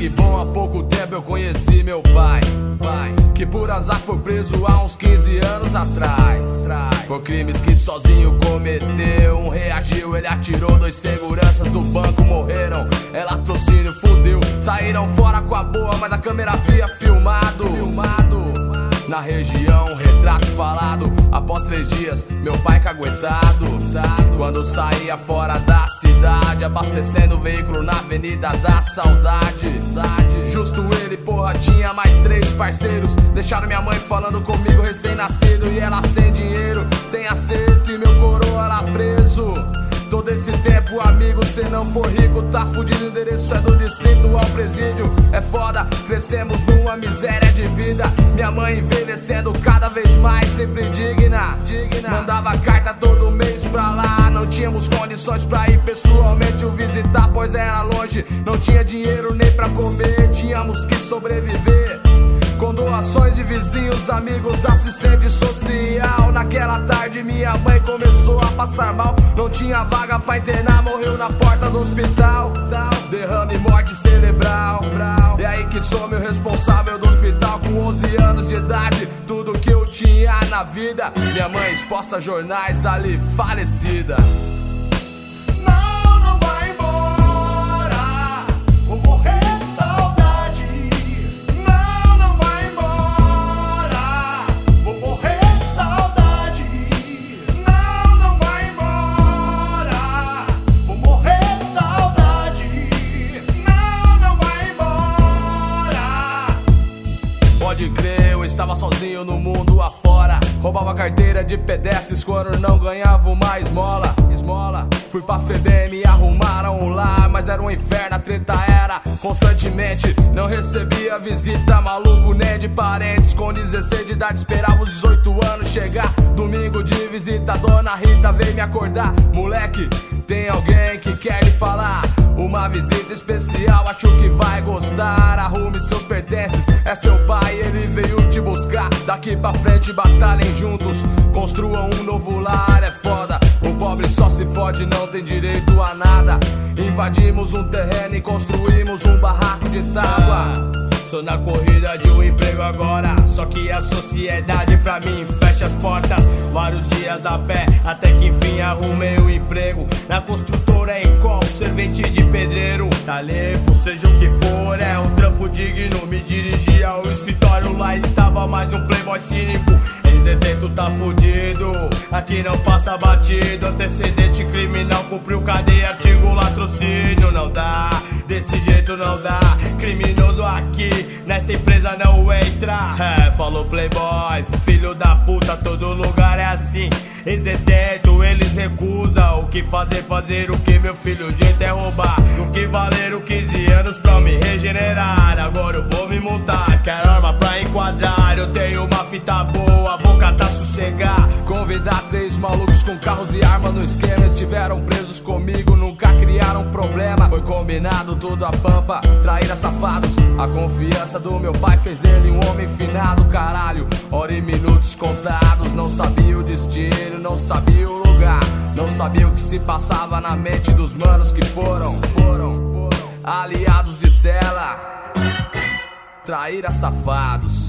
sangue bom, há pouco tempo eu conheci meu pai, que por azar foi preso há uns 15 anos atrás, por crimes que sozinho cometeu. Um reagiu, ele atirou, 2 seguranças do banco morreram. É latrocínio, fudeu, saíram fora com a boa, mas a câmera havia filmado. Na região, um retrato falado. Após 3 dias, meu pai caguetado. Quando saía fora da cidade, abastecendo o veículo na Avenida da Saudade. Justo ele, porra, tinha mais 3 parceiros. Deixaram minha mãe falando comigo, recém-nascido. E ela sem dinheiro, sem acerto, e meu coroa lá preso. Todo esse tempo, amigo, cê não for rico, tá fudido. O endereço é do distrito ao presídio. É foda, crescemos numa miséria de vida. Minha mãe envelhecendo cada vez mais, sempre digna. Mandava carta todo mês pra lá. Não tínhamos condições pra ir pessoalmente o visitar, pois era longe. Não tinha dinheiro nem pra comer, tínhamos que sobreviver com doações de vizinhos, amigos, assistente social. Naquela tarde minha mãe começou a passar mal. Não tinha vaga pra internar, morreu na porta do hospital. Derrame, morte cerebral. É aí que sou meu responsável do hospital. Com 11 anos de idade, tudo que eu tinha na vida. Minha mãe exposta a jornais, ali falecida. Pode crer, eu estava sozinho no mundo afora. Roubava carteira de pedestres quando não ganhava uma esmola. Fui pra FEBEM, me arrumaram lá, mas era um inferno, a treta era constantemente. Não recebia visita, maluco, nem de parentes. Com 16 de idade esperava os 18 anos chegar. Domingo de visita, dona Rita veio me acordar. Moleque, tem alguém que quer lhe falar. Uma visita especial, acho que vai gostar. Arrume seus pertences, é seu pai, ele veio te buscar. Daqui pra frente batalhem juntos, construam um novo lar, é foda. O pobre só se fode, não tem direito a nada. Invadimos um terreno e construímos um barraco de tábua. Sou na corrida de um emprego agora, só que a sociedade pra mim fecha as portas. Vários dias a pé, até que enfim arrumei um emprego na construtora em Col, servente de pedreiro. Tá limpo, seja o que for, é um trampo digno. Me dirigi ao escritório, lá estava mais um playboy cínico. Ex-detento tá fudido, aqui não passa batido. Antecedente criminal, cumpriu cadeia, artigo latrocínio. Não dá, desse jeito não dá. Criminoso aqui, nesta empresa não entra. É, falou playboy, filho da puta, todo lugar é assim. Ex-detento, eles recusam. O que fazer o que, meu filho, o jeito é roubar. Do que valeram 15 anos pra me regenerar. Agora eu vou me montar, quero arma pra enquadrar. Eu tenho uma fita boa, a boca tá sossegar. Convidar 3 malucos com carros e armas no esquema. Estiveram presos comigo, nunca criaram problema. Foi combinado tudo a pampa, traíra safados. A confiança do meu pai fez dele um homem finado, caralho. Hora e minutos contados, não sabia o destino, não sabia o lugar, não sabia o que se passava na mente dos manos que foram aliados de cela, traíra safados.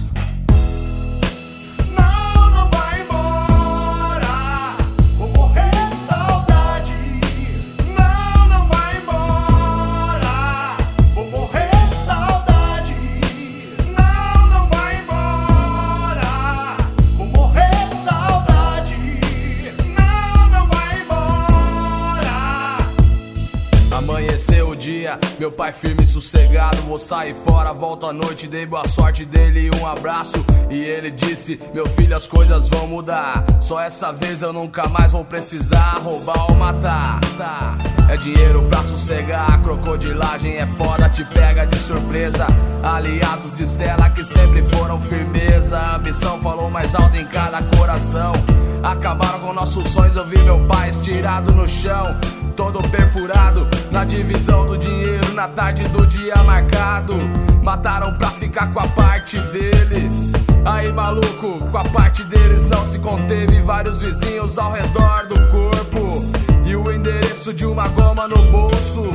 Amanheceu o dia, meu pai firme e sossegado. Vou sair fora, volto à noite, dei boa sorte dele e um abraço. E ele disse, meu filho, as coisas vão mudar. Só essa vez eu nunca mais vou precisar roubar ou matar. É dinheiro pra sossegar, crocodilagem é foda, te pega de surpresa. Aliados de cela que sempre foram firmeza. A ambição falou mais alto em cada coração. Acabaram com nossos sonhos, eu vi meu pai estirado no chão, todo perfurado, na divisão do dinheiro, na tarde do dia marcado. Mataram pra ficar com a parte dele. Aí maluco, com a parte deles não se conteve. Vários vizinhos ao redor do corpo e o endereço de uma goma no bolso.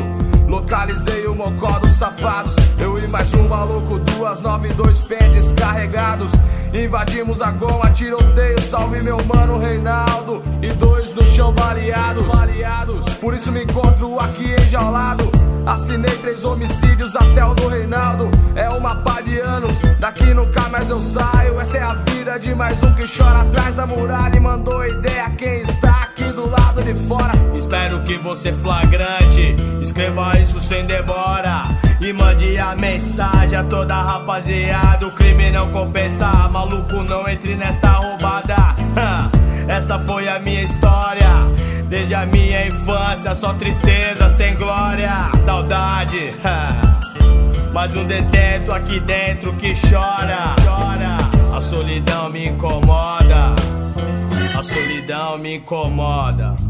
Localizei o mocó dos safados. Eu e mais um maluco, 292 pés descarregados. Invadimos a goma, tiroteio, salve meu mano Reinaldo. E 2 no chão baleados. Por isso me encontro aqui enjaulado. Assinei 3 homicídios até o do Reinaldo. É uma pá de anos, daqui nunca mais eu saio. Essa é a vida de mais um que chora atrás da muralha. E mandou ideia quem está aqui do lado de fora. Espero que você flagrante escreva isso sem demora e mande a mensagem a toda a rapaziada. O crime não compensa, maluco, não entre nesta roubada. Essa foi a minha história, desde a minha infância, só tristeza sem glória, saudade. Mais um detento aqui dentro que chora. A solidão me incomoda, a solidão me incomoda.